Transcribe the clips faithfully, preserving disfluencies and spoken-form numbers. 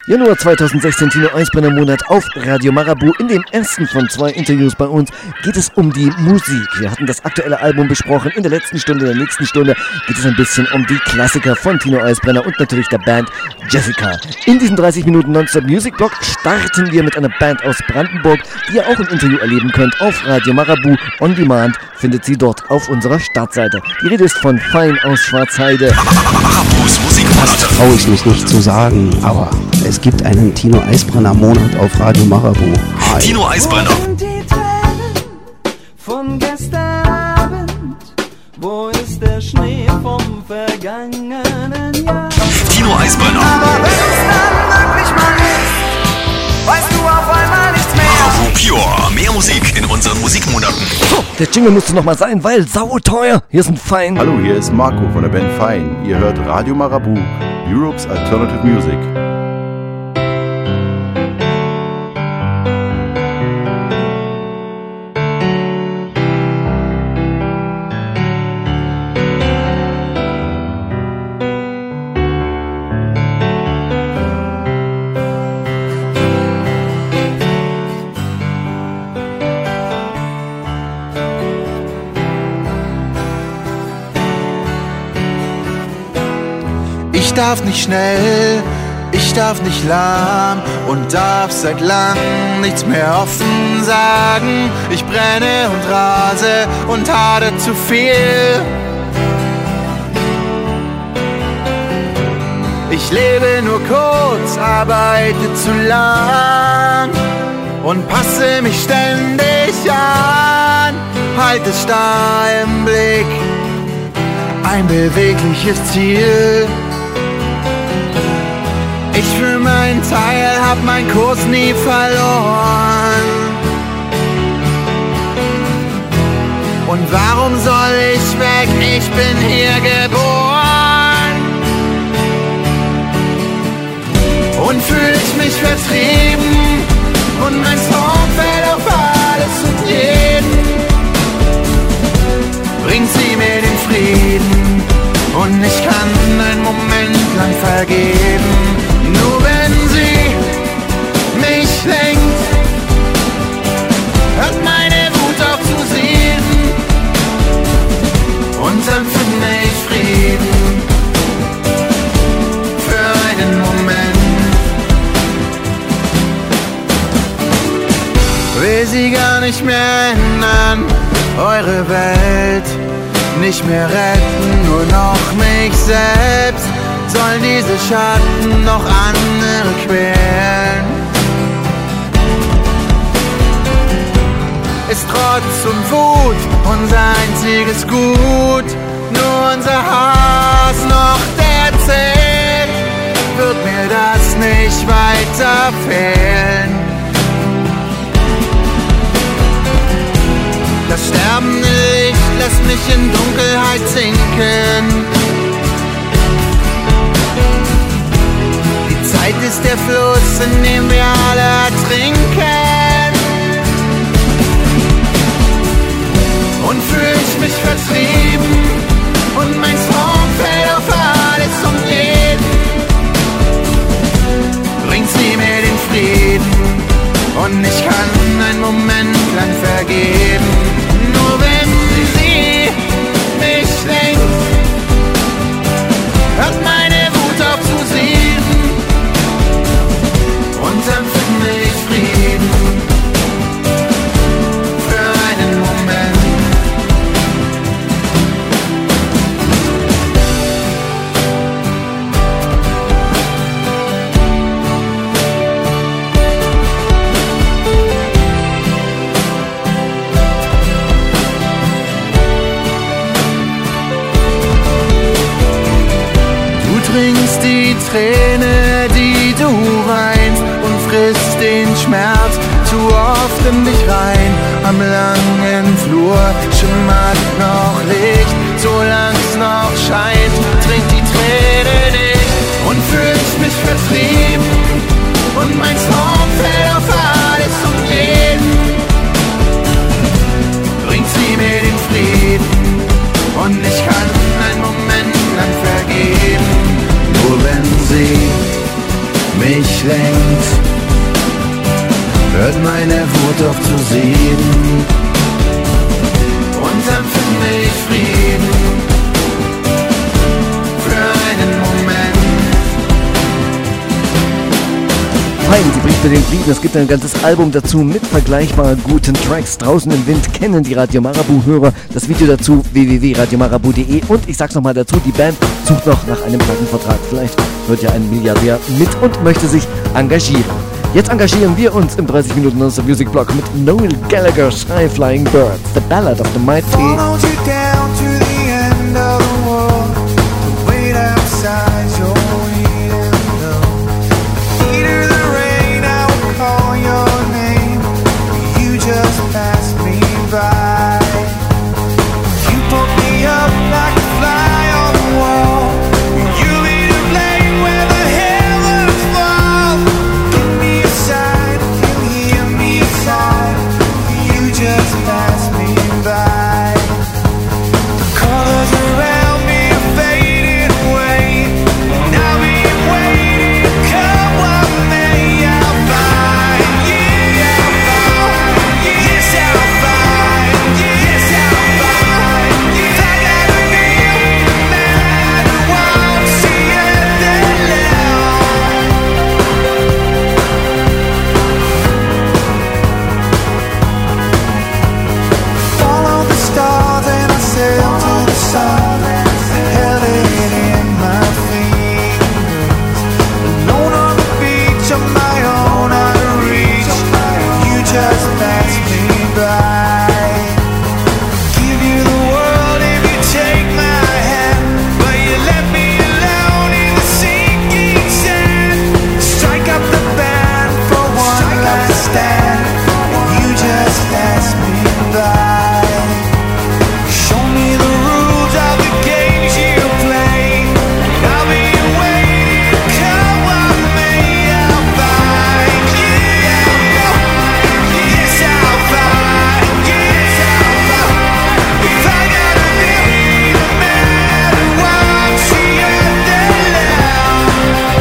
Januar zweitausendsechzehn, Tino Eisbrenner Monat auf Radio Marabu. In dem ersten von zwei Interviews bei uns geht es um die Musik. Wir hatten das aktuelle Album besprochen. In der letzten Stunde, in der nächsten Stunde geht es ein bisschen um die Klassiker von Tino Eisbrenner und natürlich der Band Jessica. In diesem dreißig Minuten Nonstop Music Block starten wir mit einer Band aus Brandenburg, die ihr auch im Interview erleben könnt auf Radio Marabu. On Demand findet sie dort auf unserer Startseite. Die Rede ist von Fein aus Schwarzheide. Marabus Musikmonat. Traue ich mich nicht zu sagen, aber es gibt einen Tino Eisbrenner Monat auf Radio Marabu. Hi. Tino Eisbrenner. Wo sind die Tränen von gestern Abend? Wo ist der Schnee vom vergangenen Jahr? Tino Eisbrenner. Aber wenn es dann wirklich mal ist, weißt du auf einmal nichts mehr. Marabu Pure. Mehr Musik in unseren Musikmonaten. Oh, der Jingle musste nochmal sein, weil sauteuer. Hier ist ein Fein. Hallo, hier ist Marco von der Band Fein. Ihr hört Radio Marabu, Europe's Alternative Music. Ich darf nicht schnell, ich darf nicht lahm und darf seit langem nichts mehr offen sagen. Ich brenne und rase und hadere zu viel. Ich lebe nur kurz, arbeite zu lang und passe mich ständig an. Halte starr im Blick, ein bewegliches Ziel. Ich für meinen Teil hab meinen Kurs nie verloren. Und warum soll ich weg? Ich bin hier geboren. Und fühl ich mich vertrieben und mein Song fällt auf alles und jeden. Bringt sie mir den Frieden und ich kann einen Moment lang vergeben. Nur wenn sie mich lenkt, hört meine Wut auf zu sieden und dann finde ich Frieden für einen Moment. Will sie gar nicht mehr ändern, eure Welt nicht mehr retten, nur noch mich selbst. Sollen diese Schatten noch andere quälen? Ist Trotz und Wut unser einziges Gut? Nur unser Hass noch der zählt? Wird mir das nicht weiter fehlen? Das sterbende Licht lässt mich in Dunkelheit sinken. Zeit ist der Fluss, in dem wir alle ertrinken. Und fühl ich mich vertrieben und mein Song fällt auf alles und jeden. Bringt sie mir den Frieden und ich kann einen Moment lang vergeben. Nur wenn sie mich lenkt, hört meine Wut auf zu sieden. Und dann finde ich Frieden für einen Moment. Du trinkst die Träne, die du weinst, frisst den Schmerz zu oft in dich rein. Am langen Flur schimmert noch Licht, solang's noch scheint, trinkt die Träne nicht. Und fühl ich mich vertrieben und mein Song fällt auf alles und jeden. Bringt sie mir den Frieden und ich kann einen Moment lang vergeben. Nur wenn sie mich denkt, hört meine Wut auf zu sehen und dann finde ich Frieden für einen Moment. Fein, sie bringt mir den Frieden. Es gibt ein ganzes Album dazu mit vergleichbar guten Tracks. Draußen im Wind kennen die Radio Marabu-Hörer. Das Video dazu w w w punkt radio marabu punkt de. Und ich sag's nochmal dazu, die Band sucht noch nach einem Plattenvertrag. Vielleicht wird ja ein Milliardär mit und möchte sich engagieren. Jetzt engagieren wir uns im dreißig Minuten Non-Stop Music Block mit Noel Gallagher's High Flying Birds, The Ballad of the Mighty. Followed you down to the end of the world, to wait outside your window. Hear the rain, I will call your name. You just passed me by. You put me up like a fly on the wall. You be to blame where the heavens fall. Give me a sign, you hear me sigh. You just passed me by. The colors around me are fading away, and I'll be waiting, come what may. I'll find you, I'll find you, yes I'll find you, yes I'll find you. I gotta be the man who won't see it alone. Follow the stars and I sail to the sun. Held it in my fingers. Alone on the beach on my own out of reach. You just passed me by. Give you the world if you take my hand, but you let me alone in the sinking sand. Strike up the band for one last stand. You just passed me by. Show me the rules of the games you play, and I'll be waiting, come what may. I'll find you, yes I'll find you. If I gotta be the man who won't see it alone.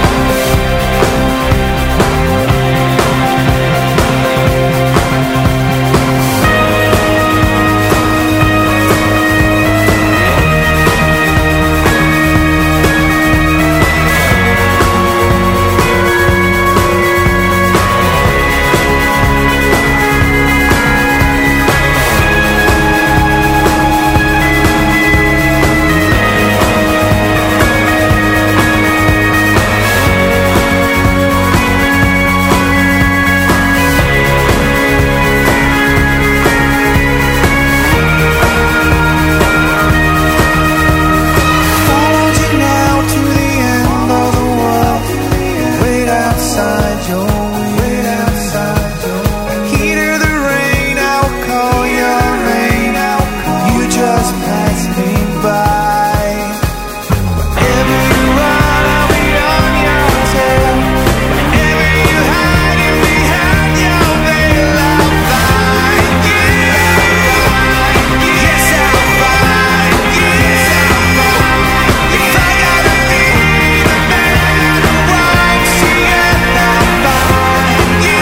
Followed you now to the end of the world. Wait outside your window. Hear the rain, I'll call your name. You just passed me by. Wherever you run, I'll be on your tail. Whenever you hide behind your veil, I'll find you. Yes, I'll find you. If I gotta be the man who won't see it, I'll find you.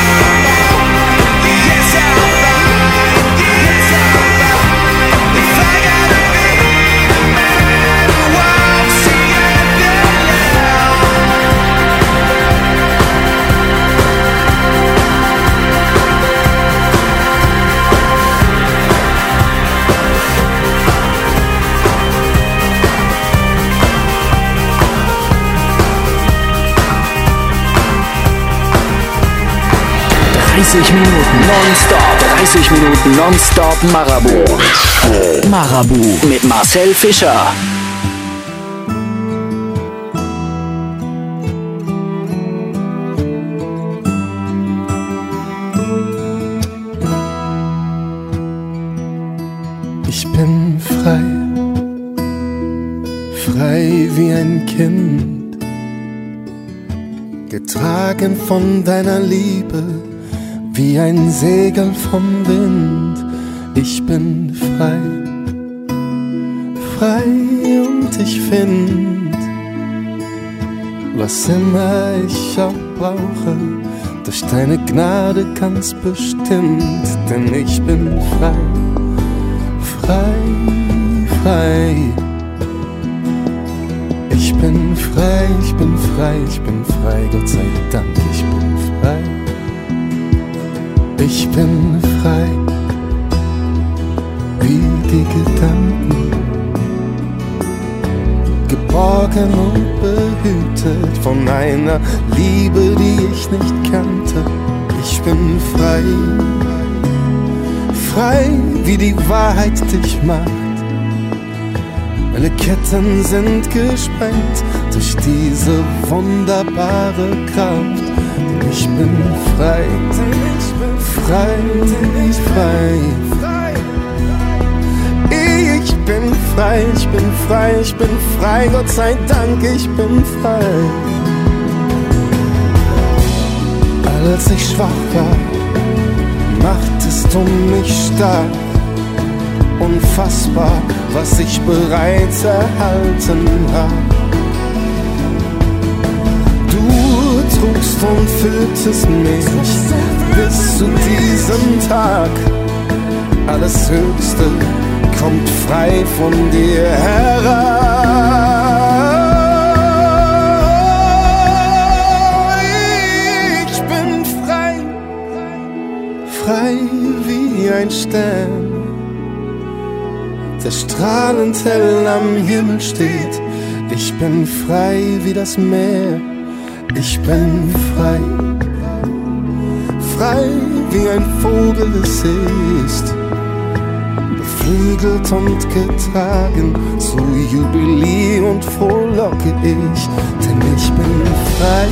Yes, I'll find you. If I gotta be the man who won't see it alone. dreißig Minuten Nonstop, dreißig Minuten Nonstop Marabu. Marabu mit Marcel Fischer. Ich bin frei, frei wie ein Kind, getragen von deiner Liebe, wie ein Segel vom Wind. Ich bin frei, frei und ich find, was immer ich auch brauche, durch deine Gnade ganz bestimmt, denn ich bin frei, frei, frei. Ich bin frei, ich bin frei, ich bin frei, Gott sei Dank, ich bin frei. Ich bin frei, wie die Gedanken, geborgen und behütet von einer Liebe, die ich nicht kannte. Ich bin frei, frei, wie die Wahrheit dich macht. Meine Ketten sind gesprengt durch diese wunderbare Kraft. Denn ich bin frei, frei, frei. Ich bin frei, ich bin frei, ich bin frei, Gott sei Dank, ich bin frei. Als ich schwach war, machtest du mich stark. Unfassbar, was ich bereits erhalten hab. Du trugst und fülltest mich bis zu diesem Tag. Alles Höchste kommt frei von dir herab. Ich bin frei, frei wie ein Stern, der strahlend hell am Himmel steht. Ich bin frei wie das Meer. Ich bin frei, frei wie ein Vogel es ist, beflügelt und getragen, zu Jubiläe und frohlocke ich, denn ich bin frei,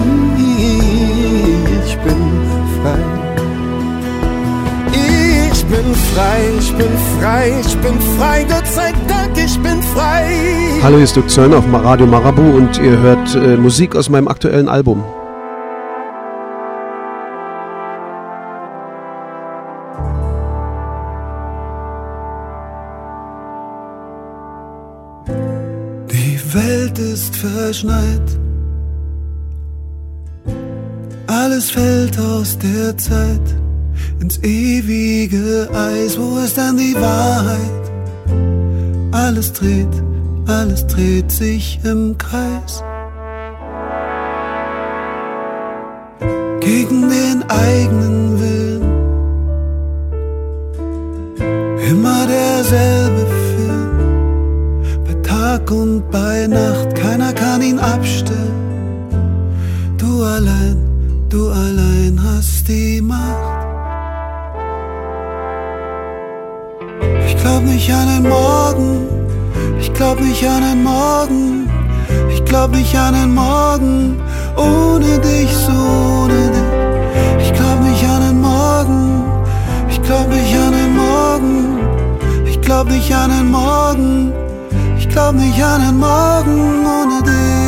ich bin frei. Ich bin frei, ich bin frei, ich bin frei, Gott sei Dank, ich bin frei. Hallo, hier ist Dirk Zöllner auf Radio Marabu und ihr hört äh, Musik aus meinem aktuellen Album. Die Welt ist verschneit, alles fällt aus der Zeit ins ewige Eis. Wo ist denn die Wahrheit? Alles dreht, alles dreht sich im Kreis. Gegen den eigenen Willen, immer derselbe Film, bei Tag und bei Nacht, keiner kann ihn abstellen. Du allein, du allein hast die Macht. Ich glaub nicht an den Morgen, ich glaub nicht an den Morgen, ich glaub nicht an den Morgen, ohne dich, so ohne dich. Ich glaub nicht an den Morgen, ich glaub nicht an den Morgen, ich glaub nicht an den Morgen, ich glaub nicht an den Morgen ohne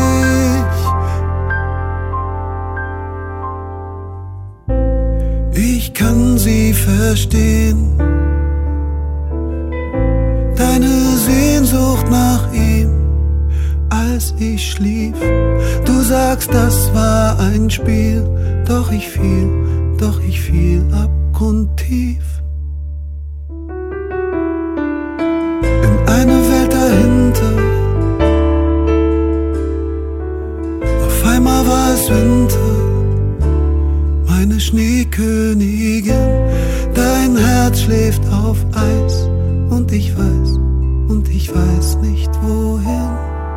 dich. Ich kann sie verstehen, deine Sehnsucht nach ihm, als ich schlief. Du sagst, das war ein Spiel, doch ich fiel, doch ich fiel abgrundtief. In eine Welt dahinter, auf einmal war es Winter, meine Schneekönigin, dein Herz schläft auf Eis. Und ich weiß, und ich weiß nicht wohin.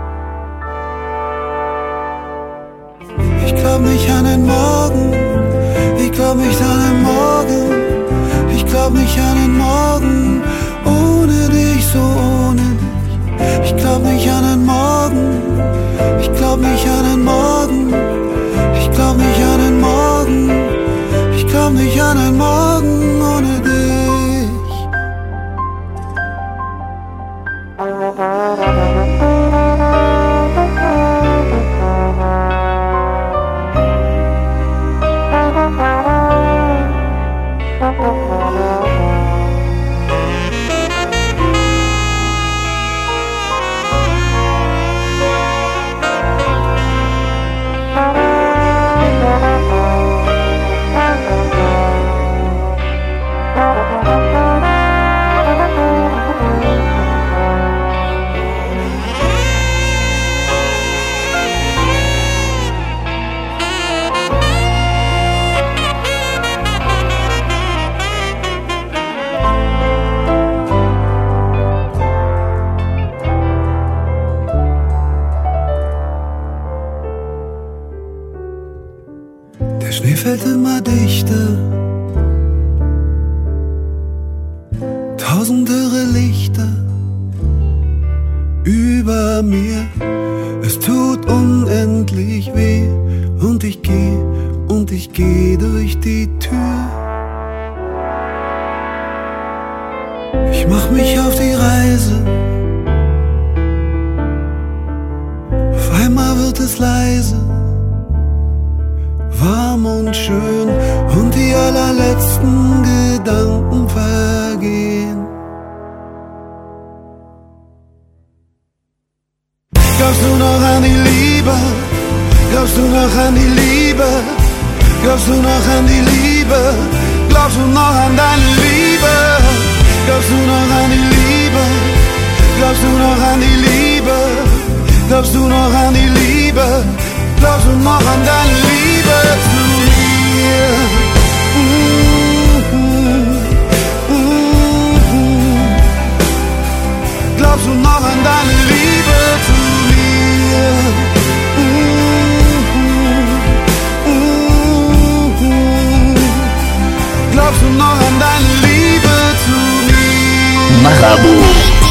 Ich glaub nicht an den Morgen, ich glaub nicht an den Morgen, ich glaub nicht an den Morgen, ohne dich, so ohne dich. Ich glaub nicht an den Morgen, ich glaub nicht an den Morgen, ich glaub nicht an den Morgen, ich glaub nicht an den Morgen ohne dich. Der Schnee fällt immer dichter, tausend dürre Lichter über mir. Es tut unendlich weh und ich geh, und ich geh durch die Tür. Ich mach mich auf die Reise, auf einmal wird es leise, warm und schön und die allerletzten Gedanken vergehen. Glaubst du noch an die Liebe? Glaubst du noch an die Liebe? Glaubst du noch an die Liebe? Glaubst du noch an deine Liebe? Glaubst du noch an die Liebe? Glaubst du noch an die Liebe? Glaubst du noch an die Liebe? Glaubst du noch an deine Liebe zu mir? Mm-hmm. Mm-hmm. Glaubst du noch an deine Liebe zu mir? Mm-hmm. Mm-hmm. Glaubst du noch an deine Liebe zu mir? Marabout.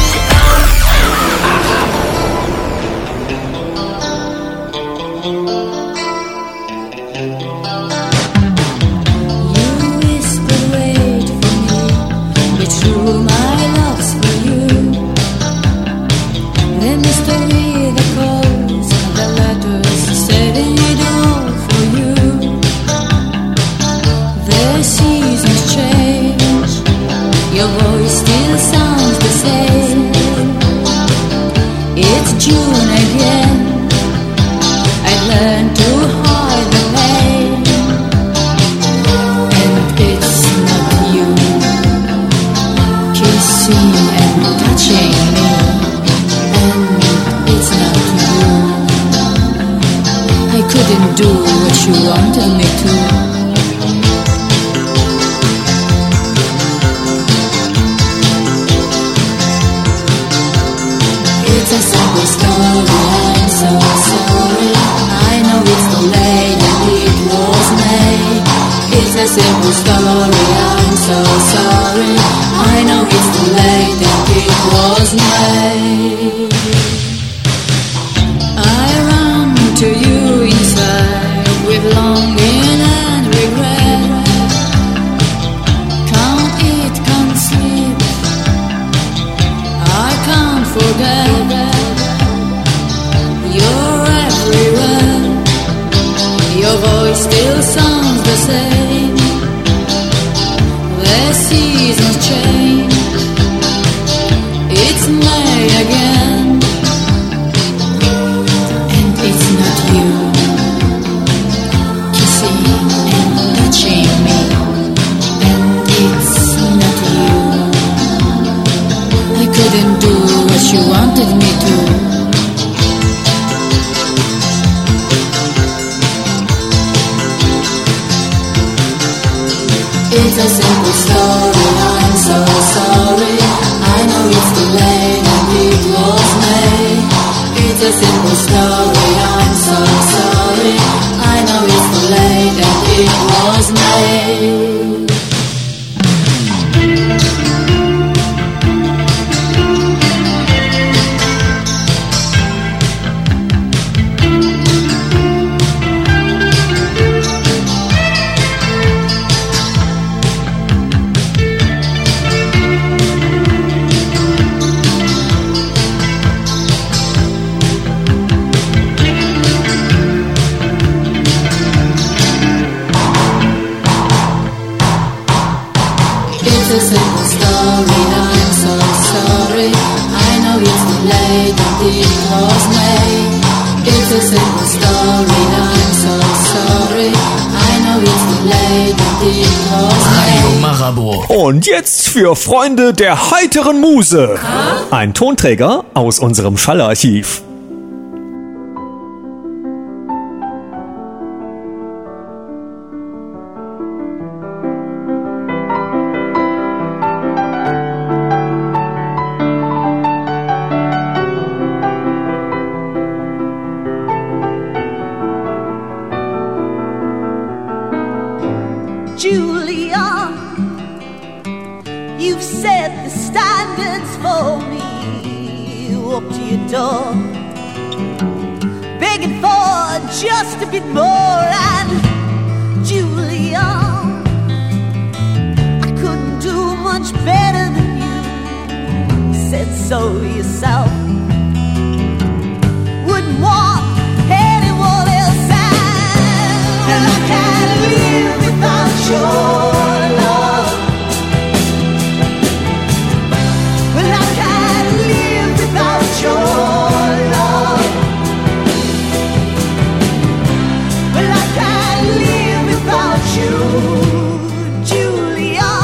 Und jetzt für Freunde der heiteren Muse. Ein Tonträger aus unserem Schallarchiv. Julia, you've set the standards for me. Up to your door, begging for just a bit more. And Julia, I couldn't do much better than you. Said so yourself. Wouldn't want anyone else. And I can't live without your love. Well, I can't live without your love. Well, I can't live without you, Julia.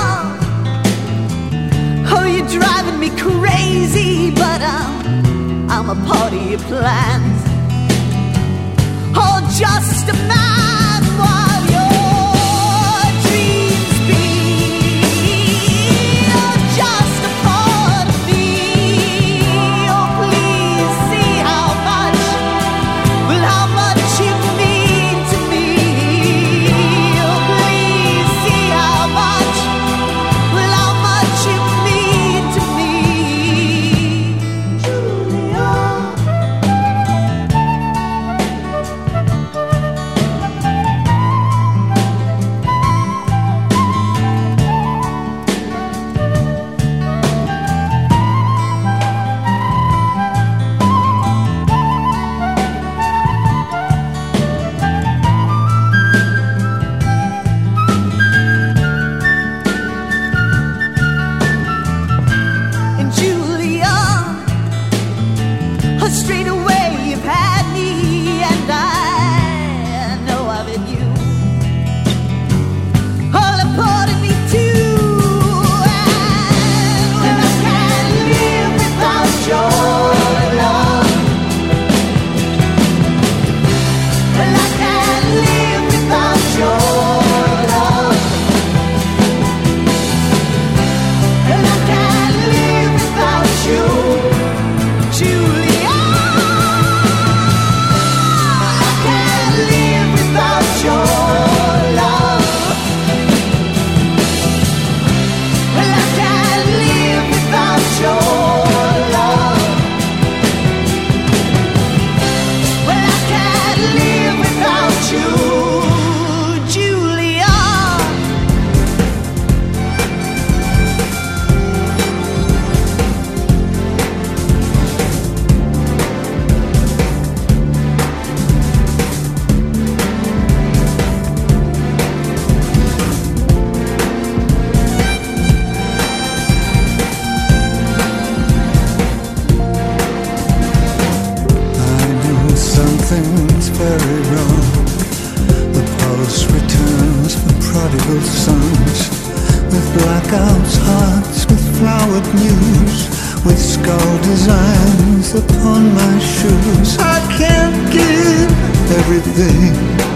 Oh, you're driving me crazy, but I'm, I'm a part of your plans. Oh, just a man while your dreams be. Oh, just a part of me. Oh, please see how much, well, how much you mean to me. Oh, please see how much, well, how much you mean to me, Julia. And Julia, oh, straight away you've had me, and I know I've had you. All a part of me too. And I can't live without your love. Well, I can't live without your love. And I can't live without you, Julia. I can't live without your love. Well, I can't live without your love. Well, I can't live without you, Julia. I know something's very wrong. The pulse returns for prodigal sons, with blackouts hearts, with flowered news, with skull designs upon my shoes. I can't give everything.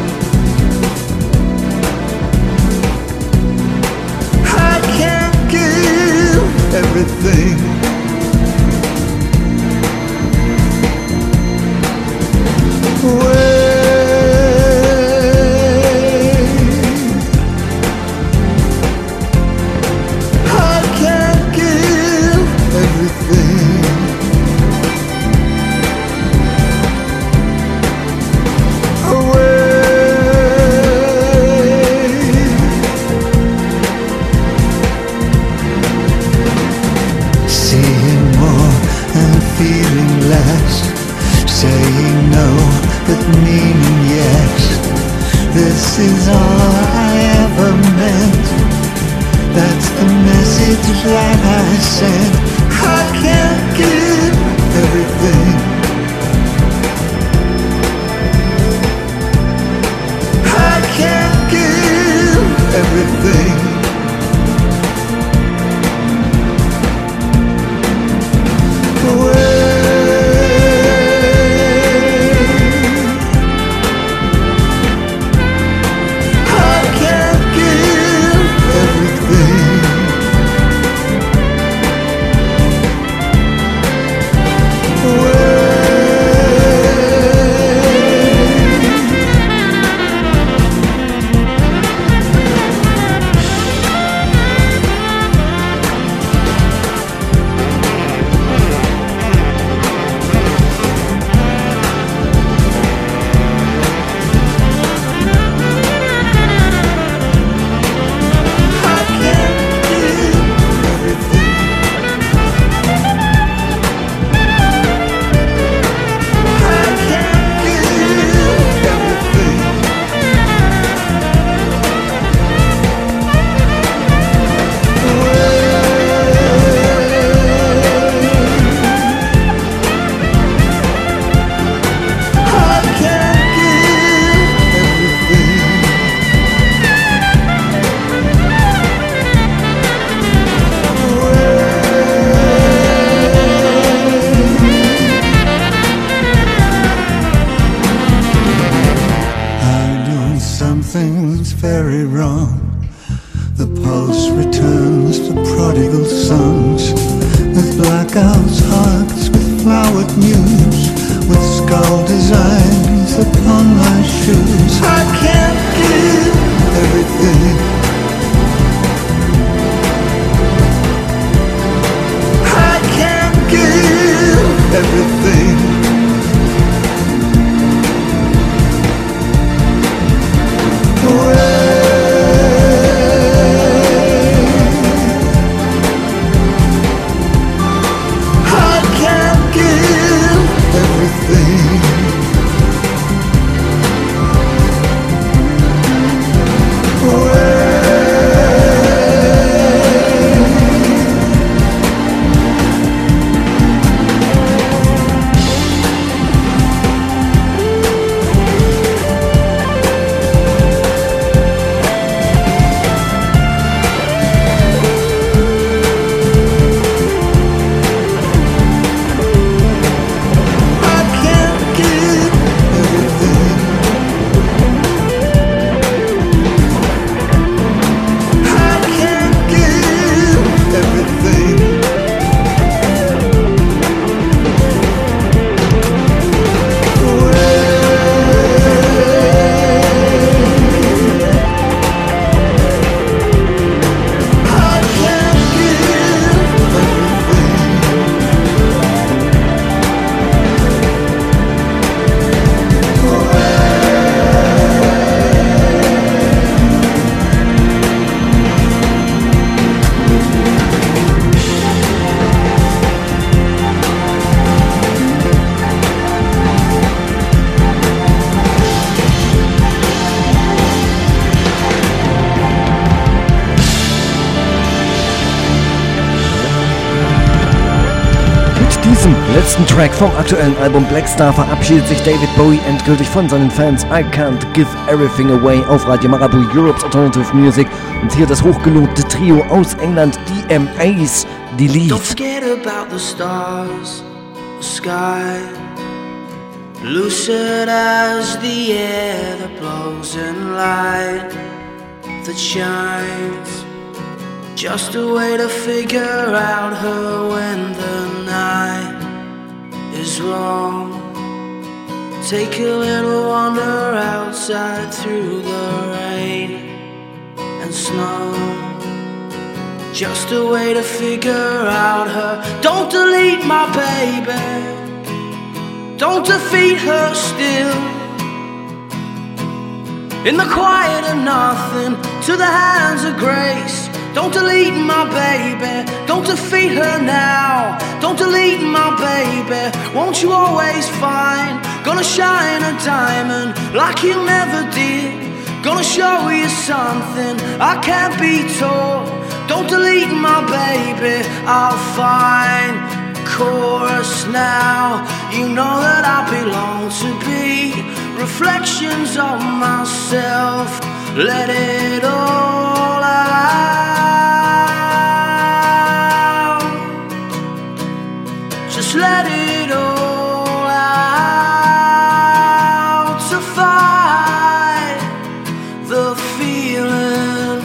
I can't give everything. I can't give everything. Seeing more and feeling less, saying no but meaning yes. This is all I ever meant. That's the message that I sent. I can't give everything. I can't give everything. I something's very wrong. The pulse returns to prodigal sons, with blackouts, hearts, with flowered news, with skull designs upon my shoes. I can't give everything. I can't give everything. Letzten Track vom aktuellen Album Black Star verabschiedet sich David Bowie endgültig von seinen Fans. I Can't Give Everything Away auf Radio Marabu, Europe's Alternative Music. Und hier das hochgelobte Trio aus England, D M As, die Lied. Don't forget about the stars, the sky, lucid as the air that blows in light that shines. Just a way to figure out her when the night is wrong. Take a little wander outside through the rain and snow. Just a way to figure out her. Don't delete my baby, don't defeat her still. In the quiet of nothing, to the hands of grace. Don't delete my baby, don't defeat her now. Don't delete my baby, won't you always find? Gonna shine a diamond like you never did. Gonna show you something I can't be taught. Don't delete my baby, I'll find chorus now. You know that I belong to be reflections of myself. Let it all out. Just let it all out to fight the feeling.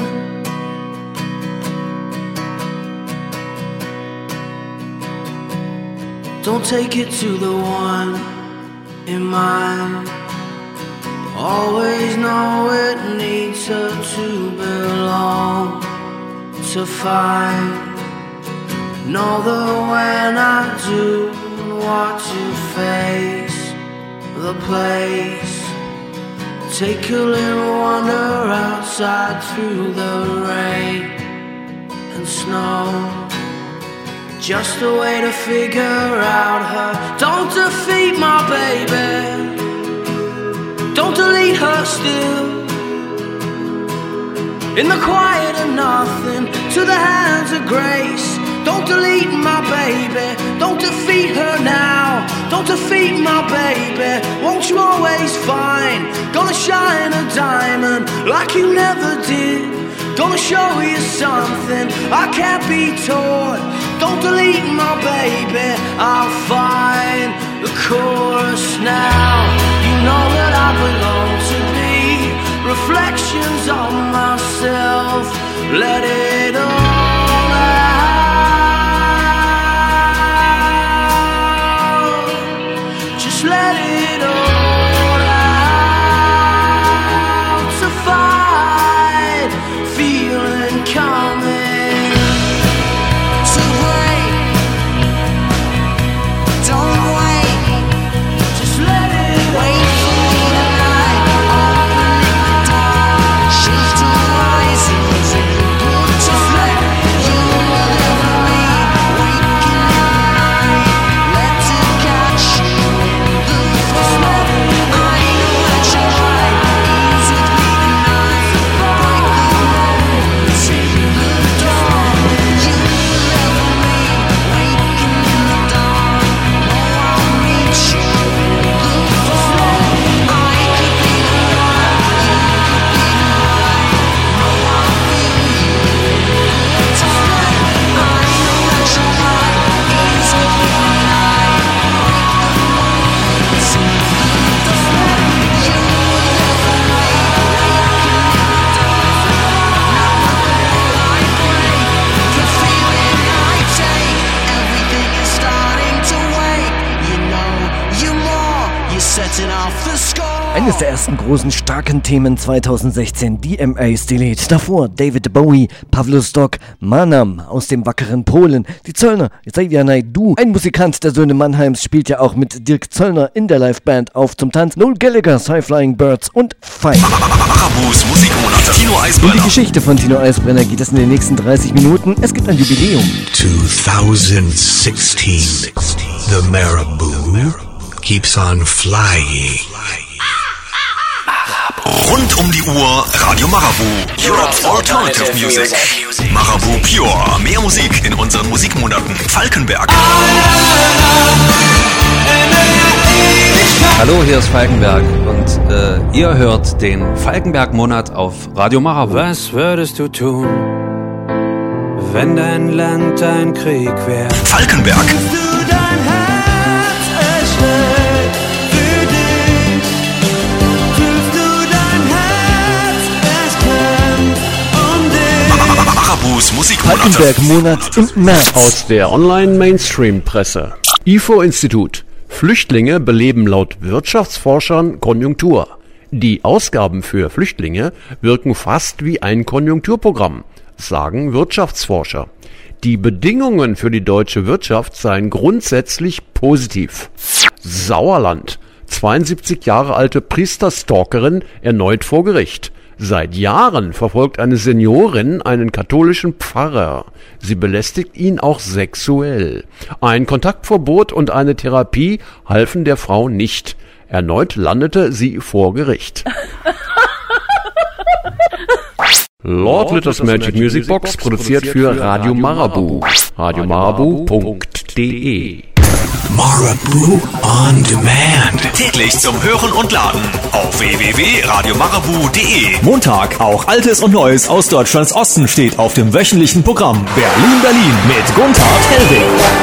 Don't take it to the one in mind. Always know it needs her to belong, to find. Know that when I do want to face the place, take a little wander outside through the rain and snow. Just a way to figure out her. Don't defeat my baby, don't delete her still. In the quiet of nothing, to the hands of grace. Don't delete my baby, don't defeat her now. Don't defeat my baby, won't you always find? Gonna shine a diamond like you never did. Gonna show you something I can't be taught. Don't delete my baby, I'll find the chorus now. You know that I belong to be reflections of myself. Let it all out. Just let it all out. To fight, feeling coming. To wait, don't wait. Just let it wait. Eines der ersten großen, starken Themen zwanzig sechzehn, D M A's Delete. Davor David Bowie, Pavlo Stock, Manam aus dem wackeren Polen. Die Zöllner, Xavier Naidoo, ein Musikant der Söhne Mannheims, spielt ja auch mit Dirk Zöllner in der Liveband auf zum Tanz. Noel Gallagher, High Flying Birds und Fight. Marabus Musikmonate. Tino Eisbrenner. Um die Geschichte von Tino Eisbrenner geht es in den nächsten dreißig Minuten. Es gibt ein Jubiläum. twenty sixteen. The Marabou keeps on flying. Rund um die Uhr Radio Marabou, Europe's Alternative Music. Marabou Pure, mehr Musik in unseren Musikmonaten. Falkenberg. Hallo, hier ist Falkenberg und äh, ihr hört den Falkenberg-Monat auf Radio Marabou. Was würdest du tun, wenn dein Land ein Krieg wäre? Falkenberg. Marabus Musikmonate. Falkenberg-Monat im März. Aus der Online-Mainstream-Presse. I F O-Institut. Flüchtlinge beleben laut Wirtschaftsforschern Konjunktur. Die Ausgaben für Flüchtlinge wirken fast wie ein Konjunkturprogramm, sagen Wirtschaftsforscher. Die Bedingungen für die deutsche Wirtschaft seien grundsätzlich positiv. Sauerland. zweiundsiebzig Jahre alte Priesterstalkerin erneut vor Gericht. Seit Jahren verfolgt eine Seniorin einen katholischen Pfarrer. Sie belästigt ihn auch sexuell. Ein Kontaktverbot und eine Therapie halfen der Frau nicht. Erneut landete sie vor Gericht. Lord Litters Magic Music Box produziert für Radio Marabou. radio marabou punkt de. Marabou on Demand. Täglich zum Hören und Laden auf w w w punkt radio marabou punkt de. Montag, auch Altes und Neues aus Deutschlands Osten steht auf dem wöchentlichen Programm Berlin, Berlin mit Gunthard Helwig.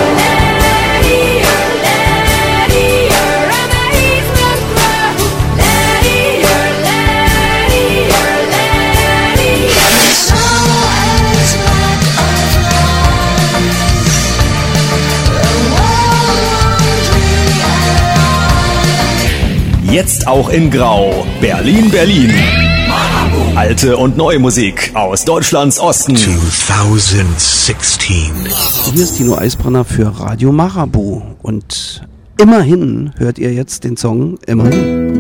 Jetzt auch in Grau. Berlin, Berlin. Alte und neue Musik aus Deutschlands Osten. twenty sixteen. Hier ist Tino Eisbrenner für Radio Marabou. Und immerhin hört ihr jetzt den Song Immerhin.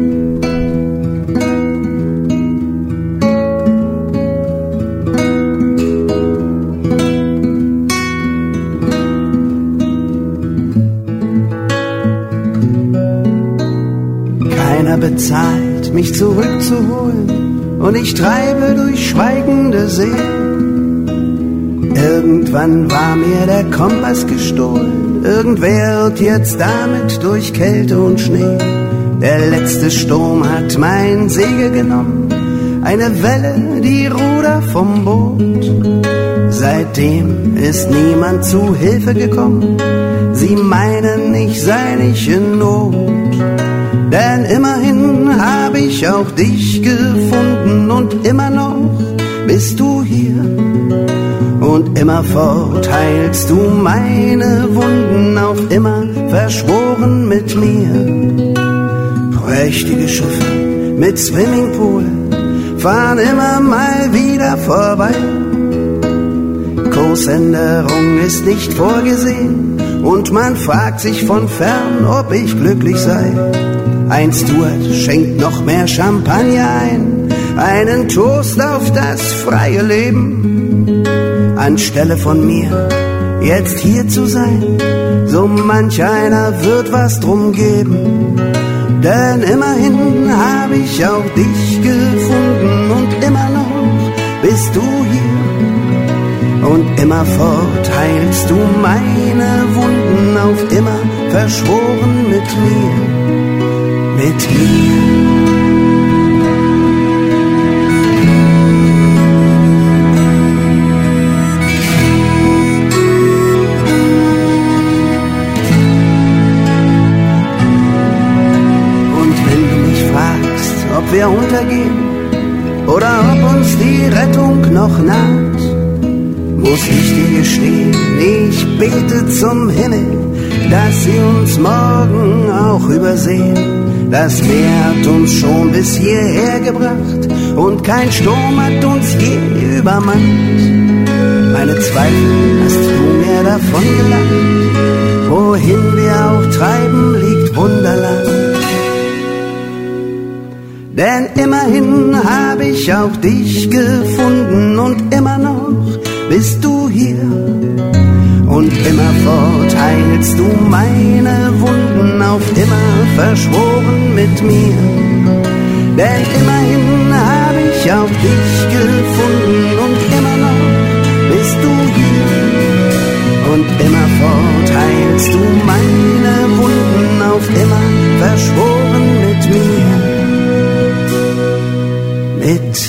Bezahlt, mich zurückzuholen, und ich treibe durch schweigende Seen. Irgendwann war mir der Kompass gestohlen, irgendwer irrt jetzt damit durch Kälte und Schnee. Der letzte Sturm hat mein Segel genommen, eine Welle, die Ruder vom Boot. Seitdem ist niemand zu Hilfe gekommen, sie meinen, ich sei nicht in Not. Denn immerhin hab ich auch dich gefunden und immer noch bist du hier. Und immerfort heilst du meine Wunden, auf immer verschworen mit mir. Prächtige Schiffe mit Swimmingpool fahren immer mal wieder vorbei. Kursänderung ist nicht vorgesehen und man fragt sich von fern, ob ich glücklich sei. Ein Steward schenkt noch mehr Champagner ein, einen Toast auf das freie Leben. Anstelle von mir jetzt hier zu sein, so manch einer wird was drum geben. Denn immerhin hab ich auch dich gefunden und immer noch bist du hier. Und immerfort heilst du meine Wunden, auf immer verschworen mit mir, mit mir. Ob wir untergehen oder ob uns die Rettung noch naht, muss ich dir gestehen, ich bete zum Himmel, dass sie uns morgen auch übersehen. Das Meer hat uns schon bis hierher gebracht und kein Sturm hat uns je übermannt. Meine Zweifel hast du mir davon gelangt, wohin wir auch treiben, liegt Wunderland. Denn immerhin hab ich auch dich gefunden und immer noch bist du hier. Und immerfort heilst du meine Wunden, auf immer verschworen mit mir. Denn immerhin hab ich auch dich gefunden und immer noch bist du hier. Und immerfort heilst du meine Wunden, auf immer verschworen mit mir. Mit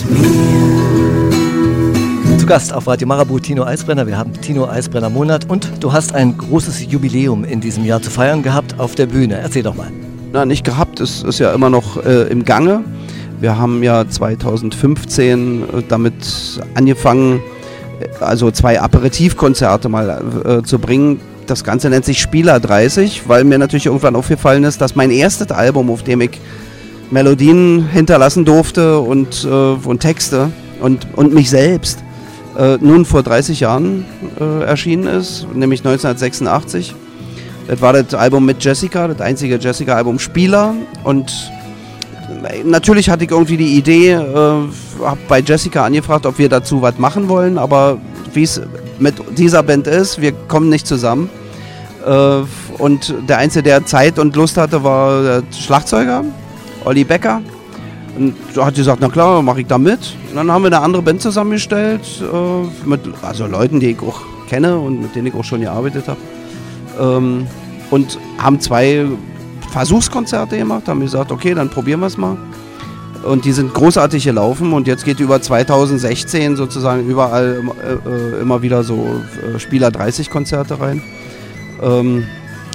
mir. Zu Gast auf Radio Marabu Tino Eisbrenner. Wir haben Tino Eisbrenner Monat und du hast ein großes Jubiläum in diesem Jahr zu feiern gehabt auf der Bühne. Erzähl doch mal. Na, nicht gehabt, es ist ja immer noch äh, im Gange. Wir haben ja zweitausendfünfzehn äh, damit angefangen, äh, also zwei Aperitivkonzerte mal äh, zu bringen. Das Ganze nennt sich Spieler dreißig, weil mir natürlich irgendwann aufgefallen ist, dass mein erstes Album, auf dem ich Melodien hinterlassen durfte und, äh, und Texte und, und mich selbst äh, nun vor dreißig Jahren äh, erschienen ist, nämlich neunzehnhundertsechsundachtzig. Das war das Album mit Jessica, das einzige Jessica-Album Spieler, und natürlich hatte ich irgendwie die Idee, äh, habe bei Jessica angefragt, ob wir dazu was machen wollen, aber wie es mit dieser Band ist, wir kommen nicht zusammen. Äh, und der Einzige, der Zeit und Lust hatte, war der Schlagzeuger Olli Becker, und da hat gesagt, na klar, mache ich da mit. Und dann haben wir eine andere Band zusammengestellt, äh, mit also Leuten, die ich auch kenne und mit denen ich auch schon gearbeitet habe. Ähm, und haben zwei Versuchskonzerte gemacht, haben gesagt, okay, dann probieren wir es mal. Und die sind großartig gelaufen und jetzt geht über zweitausendsechzehn sozusagen überall äh, immer wieder so äh, Spieler dreißig Konzerte rein. Ähm,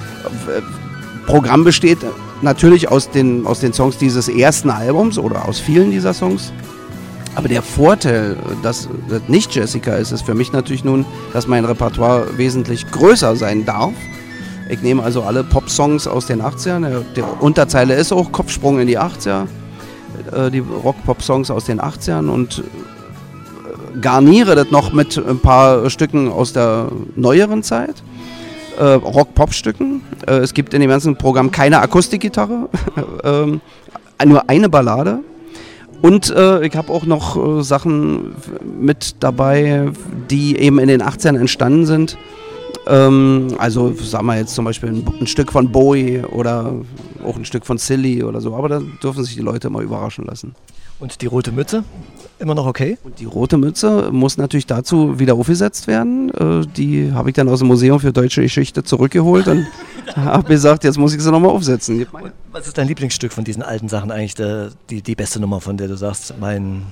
Programm besteht natürlich aus den, aus den Songs dieses ersten Albums oder aus vielen dieser Songs. Aber der Vorteil, dass das nicht Jessica ist, ist für mich natürlich nun, dass mein Repertoire wesentlich größer sein darf. Ich nehme also alle Pop-Songs aus den achtzigern. Die Unterzeile ist auch Kopfsprung in die achtziger. Die Rock-Pop-Songs aus den achtzigern und garniere das noch mit ein paar Stücken aus der neueren Zeit. Äh, Rock-Pop-Stücken. Äh, es gibt in dem ganzen Programm keine Akustikgitarre, ähm, nur eine Ballade. Und äh, ich habe auch noch äh, Sachen mit dabei, die eben in den achtzigern entstanden sind. Ähm, also sagen wir jetzt zum Beispiel ein, ein Stück von Bowie oder auch ein Stück von Silly oder so. Aber da dürfen sich die Leute immer überraschen lassen. Und die rote Mütze? Immer noch okay? Und die rote Mütze muss natürlich dazu wieder aufgesetzt werden. Äh, die habe ich dann aus dem Museum für Deutsche Geschichte zurückgeholt und habe gesagt, jetzt muss ich sie nochmal aufsetzen. Was ist dein Lieblingsstück von diesen alten Sachen eigentlich? Der, die, die beste Nummer, von der du sagst, mein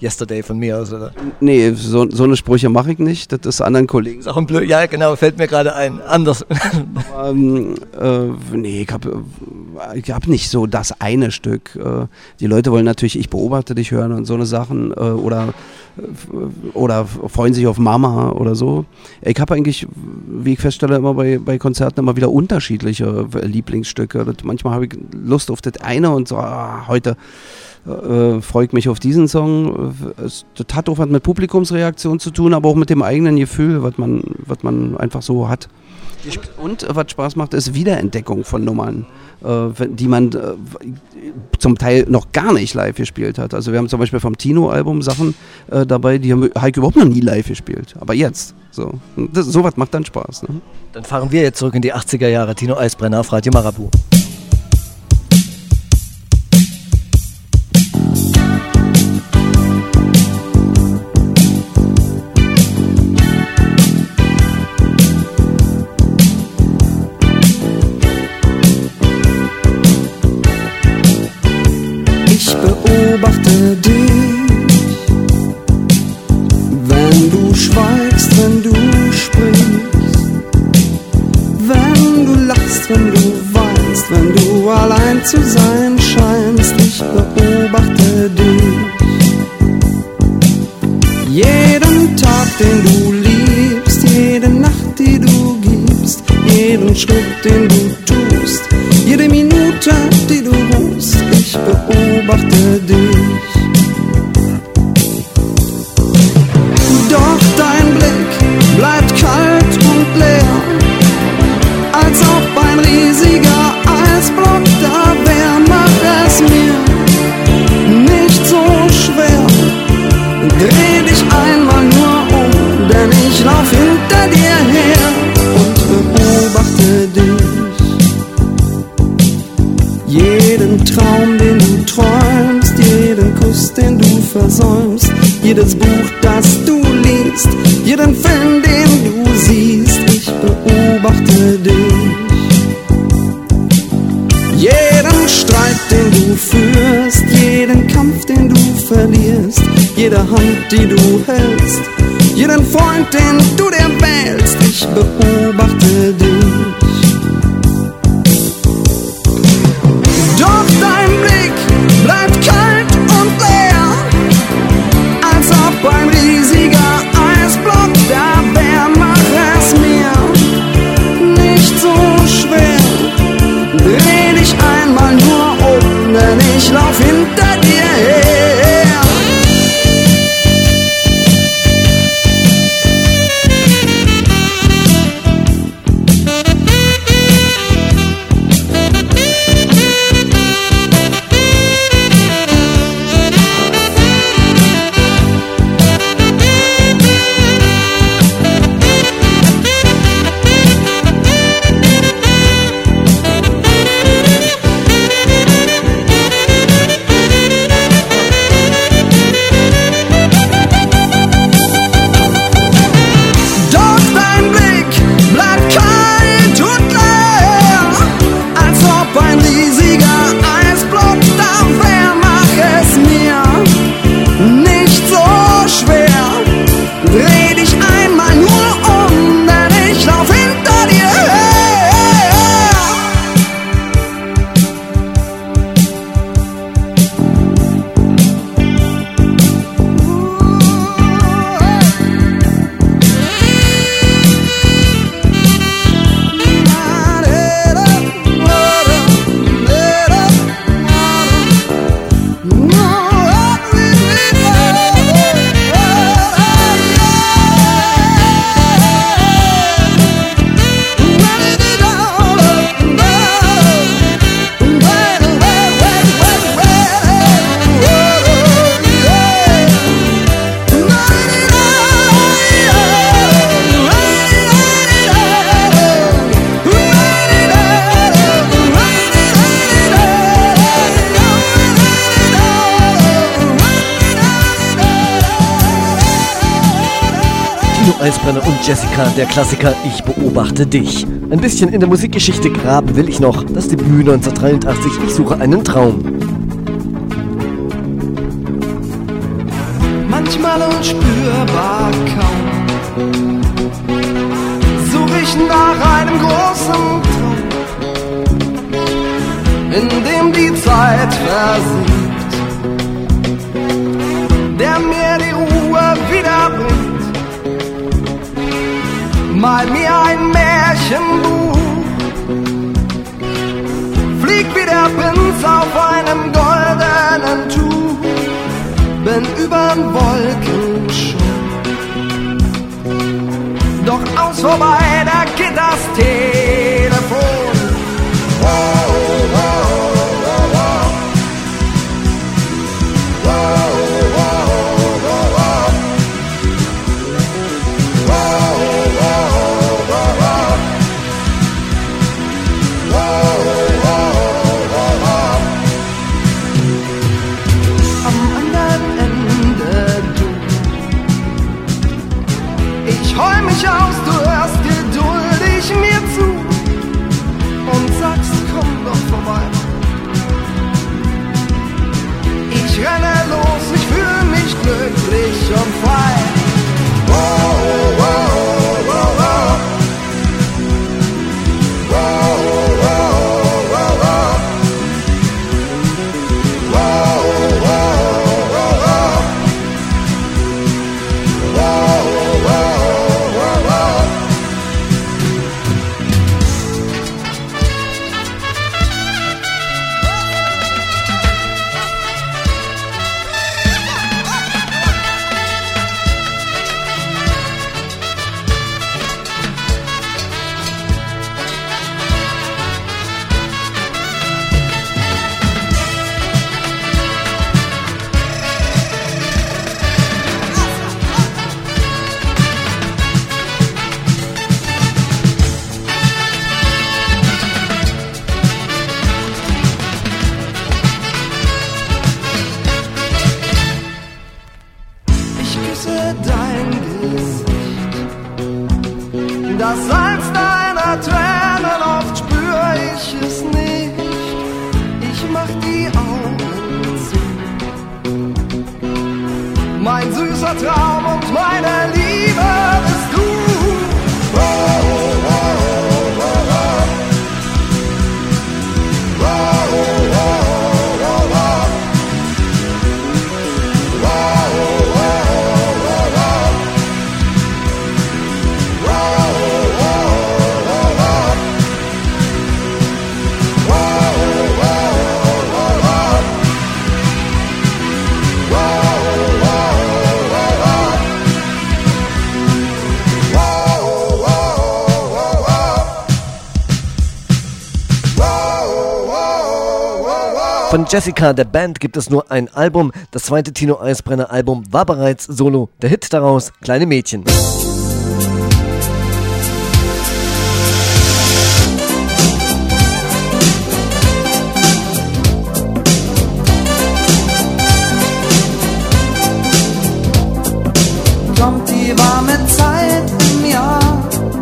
Yesterday von mir aus, oder? Nee, so, so eine Sprüche mache ich nicht, das ist anderen Kollegen. Ist auch ein blöd, ja genau, fällt mir gerade ein. Anders. ähm, äh, nee, ich habe ich hab nicht so das eine Stück. Äh, die Leute wollen natürlich Ich beobachte dich hören und so eine Sachen äh, oder, äh, oder freuen sich auf Mama oder so. Ich habe eigentlich, wie ich feststelle, immer bei, bei Konzerten immer wieder unterschiedliche Lieblingsstücke. Das, manchmal habe ich Lust auf das eine und so, ah, heute Äh, freue ich mich auf diesen Song. Es, das hat auch was mit Publikumsreaktion zu tun, aber auch mit dem eigenen Gefühl, was man, was man einfach so hat. Und äh, was Spaß macht, ist Wiederentdeckung von Nummern, äh, die man äh, zum Teil noch gar nicht live gespielt hat. Also wir haben zum Beispiel vom Tino-Album Sachen äh, dabei, die haben Heike überhaupt noch nie live gespielt. Aber jetzt. So, das, sowas macht dann Spaß. Ne? Dann fahren wir jetzt zurück in die achtziger Jahre. Tino Eisbrenner auf Radio Marabu. Beobachte dich, wenn du schweigst, wenn du sprichst, wenn du lachst, wenn du weinst, wenn du allein zu sein scheinst. Ich beobachte dich, jeden Tag, den du liebst, jede Nacht, die du gibst, jeden Schritt, den du tust, jede Minute, die du ruhst. Ich beobachte dich. Doch dein Blick bleibt kalt und leer, als ob ein riesiger Eisblock da wär. Mach es mir nicht so schwer, dreh dich einmal nur um, denn ich lauf hinter dir her und beobachte dich. Jeden Traum, den du träumst, jeden Kuss, den du versäumst, jedes Buch, das du liest, jeden Film, den du siehst, ich beobachte dich. Jeden Streit, den du führst, jeden Kampf, den du verlierst, jede Hand, die du hältst, jeden Freund, den du dir wählst, ich beobachte dich. Doch dein Blick bleibt kalt und leer, als ob ein riesiger Eisblock da wär. Mach es mir nicht so schwer, dreh dich einmal nur um, denn ich lauf hinter dir her. Eisbrenner und Jessica, der Klassiker Ich beobachte dich. Ein bisschen in der Musikgeschichte graben will ich noch. Das Debüt neunzehnhundertdreiundachtzig, Ich suche einen Traum. manchmal unspürbar kaum. Such ich nach einem großen Traum, in dem die Zeit versinkt, der mir die Ruhe wiederbringt. Mal mir ein Märchenbuch, flieg wie der Prinz auf einem goldenen Tuch, bin übern Wolken schon. Doch aus vorbei, da geht das Telefon. Wow, wow, wow, wow. Wow, wow, wow, wow. Wow, wow, wow, wow. Wow, wow, wow, wow. Am anderen Ende du. Ich heul mich aus, du hörst geduldig mir zu und sagst, komm doch vorbei. Ich renne los, ich fühle mich glücklich und frei. Wow, wow, wow, wow. Wow, wow, wow, wow. Wow, wow, wow, wow. Wow, wow, wow, wow. Ich küsse dein Gesicht, das Salz deiner Tränen, oft spür ich es nicht. Ich mach die Augen zu, mein süßer Traum und meine Liebe bist du. Wow, wow, wow, wow. Wow, wow, wow, wow. Wow, wow, wow, wow. Wow, wow, wow, wow. Wow, wow, wow, wow. Wow, wow, wow, wow. Wow, wow, wow, wow. Wow, wow, wow, wow. Von Jessica, der Band, gibt es nur ein Album. Das zweite Tino Eisbrenner Album war bereits solo. Der Hit daraus, Kleine Mädchen. Kommt die warme Zeit im Jahr,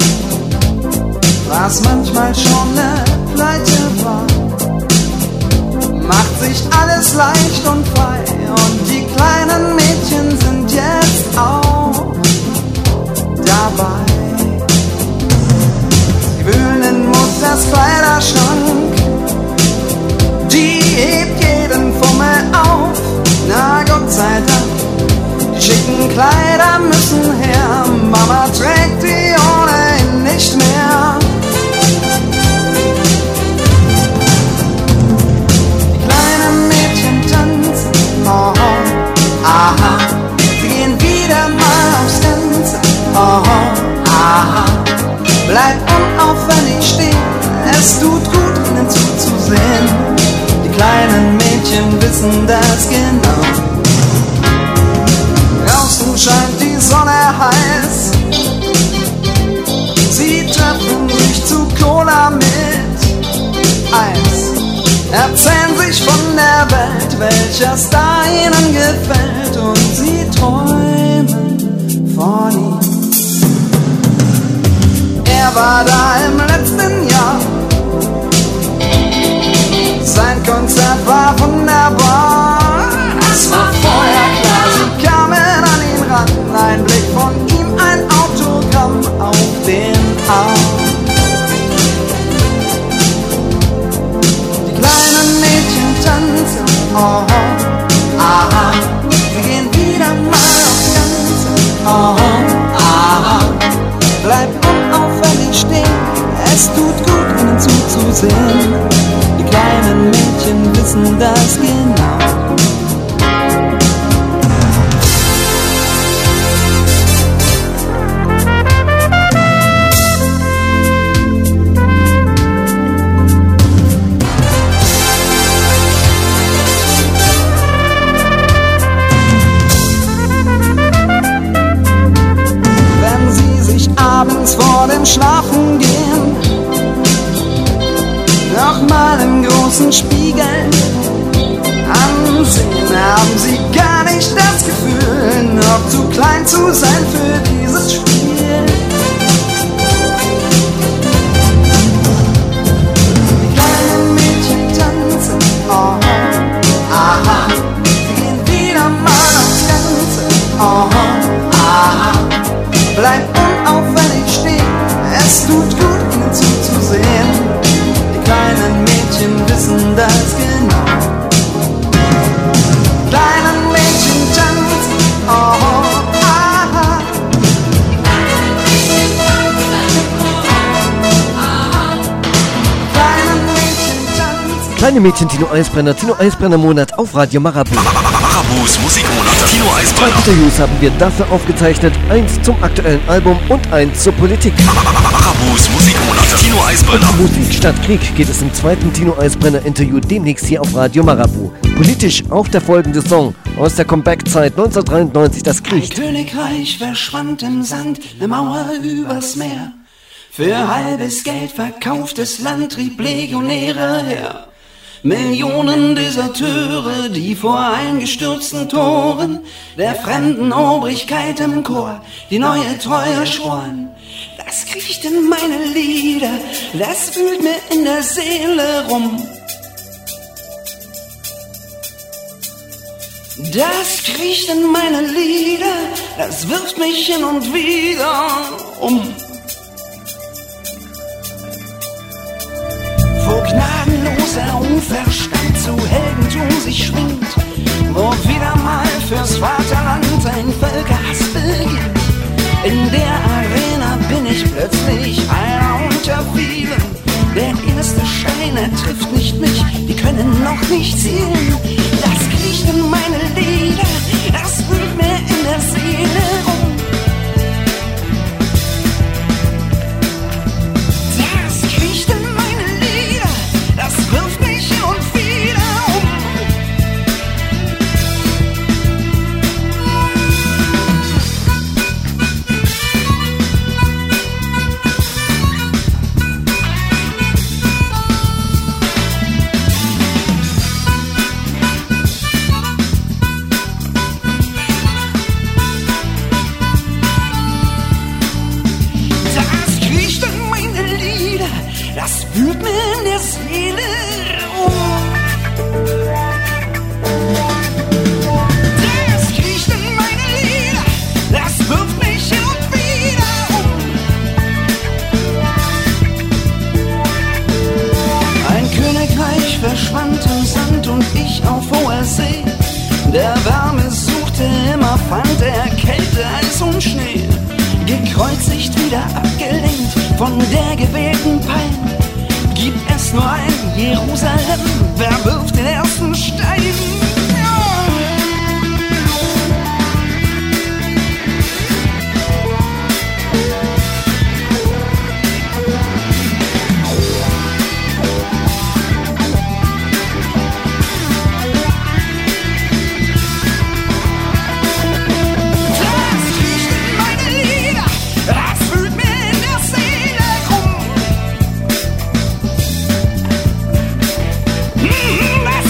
was manchmal schon ne Pleite war, macht sich alles leicht und frei und die kleinen Mädchen sind jetzt auch dabei. Sie wühlen in Mutters Kleiderschrank, die hebt jeden Fummel auf, na Gott sei Dank. Die schicken Kleider müssen her, Mama trägt die ohnehin nicht mehr. Die kleinen Mädchen tanzen, oh, oh, aha. Sie gehen wieder mal aufs Tanzen, oh, oh, aha. Bleib unauffällig stehen, es tut gut, ihnen zuzusehen. Die kleinen Mädchen wissen das genau. Draußen scheint die Sonne heiß, sie treffen sich zu Cola mit Eis, erzählen sich von der Welt, welcher Star ihnen gefällt, und sie träumen von ihm. Er war da im letzten Jahr, sein Konzert war wunderbar. Es war vorher klar, sie kamen an sehen. Die kleinen Mädchen wissen das genau. Abends vor dem Schlafengehen nochmal im großen Spiegel ansehen, haben sie gar nicht das Gefühl, noch zu klein zu sein für dieses Spiel. Die kleinen Mädchen tanzen, oh, aha, sie gehen wieder mal aufs Ganze, oh, aha, bleib unauffällig stehen, es tut gut, ihnen zuzusehen. Die kleinen Mädchen wissen das genau. Kleinen Mädchen tanzen, oh, aha. Kleinen Mädchen tanzen. Kleine Mädchen, Tino Eisbrenner, Tino Eisbrenner Monat auf Radio Marabu. Marabus Musikmonat, Tino Zwei Eisbrenner. Interviews haben wir dafür aufgezeichnet, eins zum aktuellen Album und eins zur Politik. Marabus Musikmonat, Tino Eisbrenner. Um Musik statt Krieg geht es im zweiten Tino Eisbrenner Interview demnächst hier auf Radio Marabu. Politisch auch der folgende Song aus der Comeback-Zeit neunzehnhundertdreiundneunzig, das Kriegt. Ein Königreich verschwand im Sand, ne Mauer übers Meer. Für halbes Geld verkauftes Land trieb Legionäre her. Millionen Deserteure, die vor eingestürzten Toren der fremden Obrigkeit im Chor die neue Treue schworen. Das kriecht in meine Lieder, das wühlt mir in der Seele rum. Das kriecht in meine Lieder, das wirft mich hin und wieder um. Wo gnadenloser Unverstand zu Heldentum sich schwingt, wo wieder mal fürs Vaterland ein Völkerhass beginnt. In der Arena bin ich plötzlich einer unter vielen. Der erste Schein, er trifft nicht mich, die können noch nicht zielen. Das kriecht in meine Lieder, das wühlt mir in der Seele rum. Das kriecht in meine Lieder, das wirft mich hin und wieder um. Das wühlt mir in der Seele um. Das kriecht in meine Lieder, das wirft mich hin und wieder um. Ein Königreich verschwand im Sand und ich auf hoher See. Der Wärme suchte immer, fand er Kälte, Eis und Schnee. Gekreuzigt, wieder abgelenkt von der gewählten Pein. Gibt es nur ein Jerusalem, wer wirft den ersten Stein? Mm-hmm.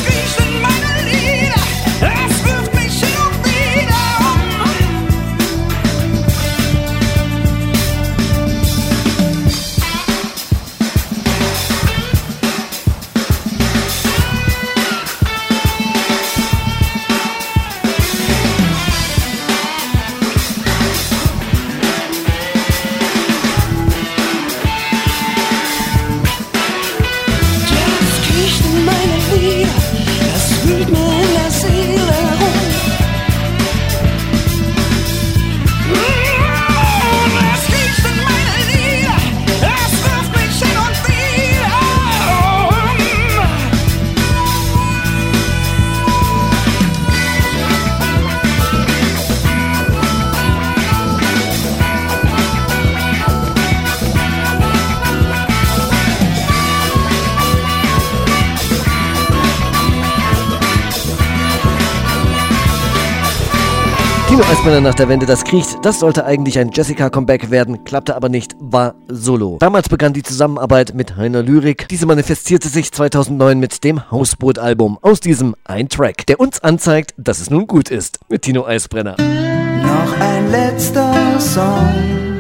Tino Eisbrenner nach der Wende, das kriecht, das sollte eigentlich ein Jessica-Comeback werden, klappte aber nicht, war solo. Damals begann die Zusammenarbeit mit Heiner Lyrik. Diese manifestierte sich zweitausendneun mit dem Hausboot-Album. Aus diesem ein Track, der uns anzeigt, dass es nun gut ist. Mit Tino Eisbrenner. Noch ein letzter Song.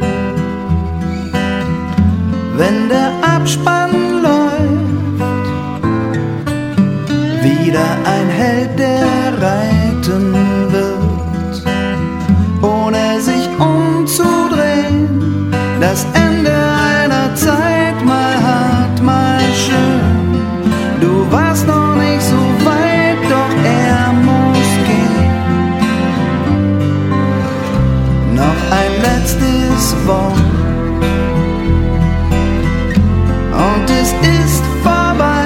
Wenn der Abspann läuft, wieder ein Held, der reiten wird, ohne sich umzudrehen. Das Ende einer Zeit, mal hart, mal schön. Du warst noch nicht so weit, doch er muss gehen. Noch ein letztes Wort und es ist vorbei.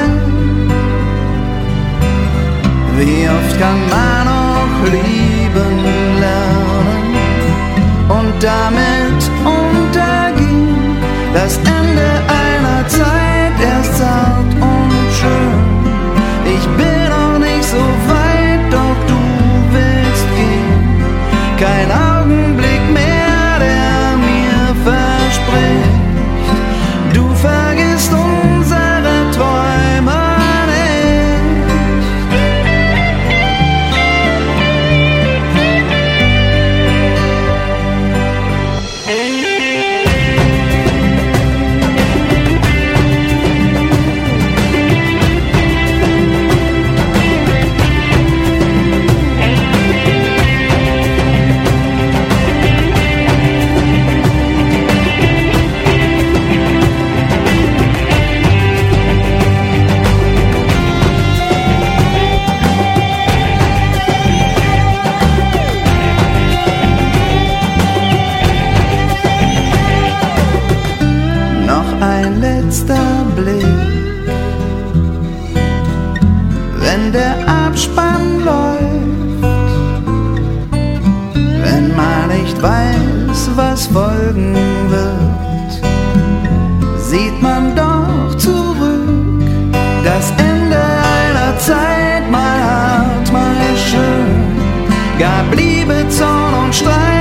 Wie oft kann man noch lieben lernen und damit untergehen? Das Ende einer Zeit, erst zart und schön. Ich bin noch nicht so weit, doch du willst gehen. Kein Augenblick mehr, der mir verspricht, du vergisst unsere Träume Blick, wenn der Abspann läuft, wenn man nicht weiß, was folgen wird, sieht man doch zurück, das Ende einer Zeit, mal hart, mal schön, gab Liebe, Zorn und Streit.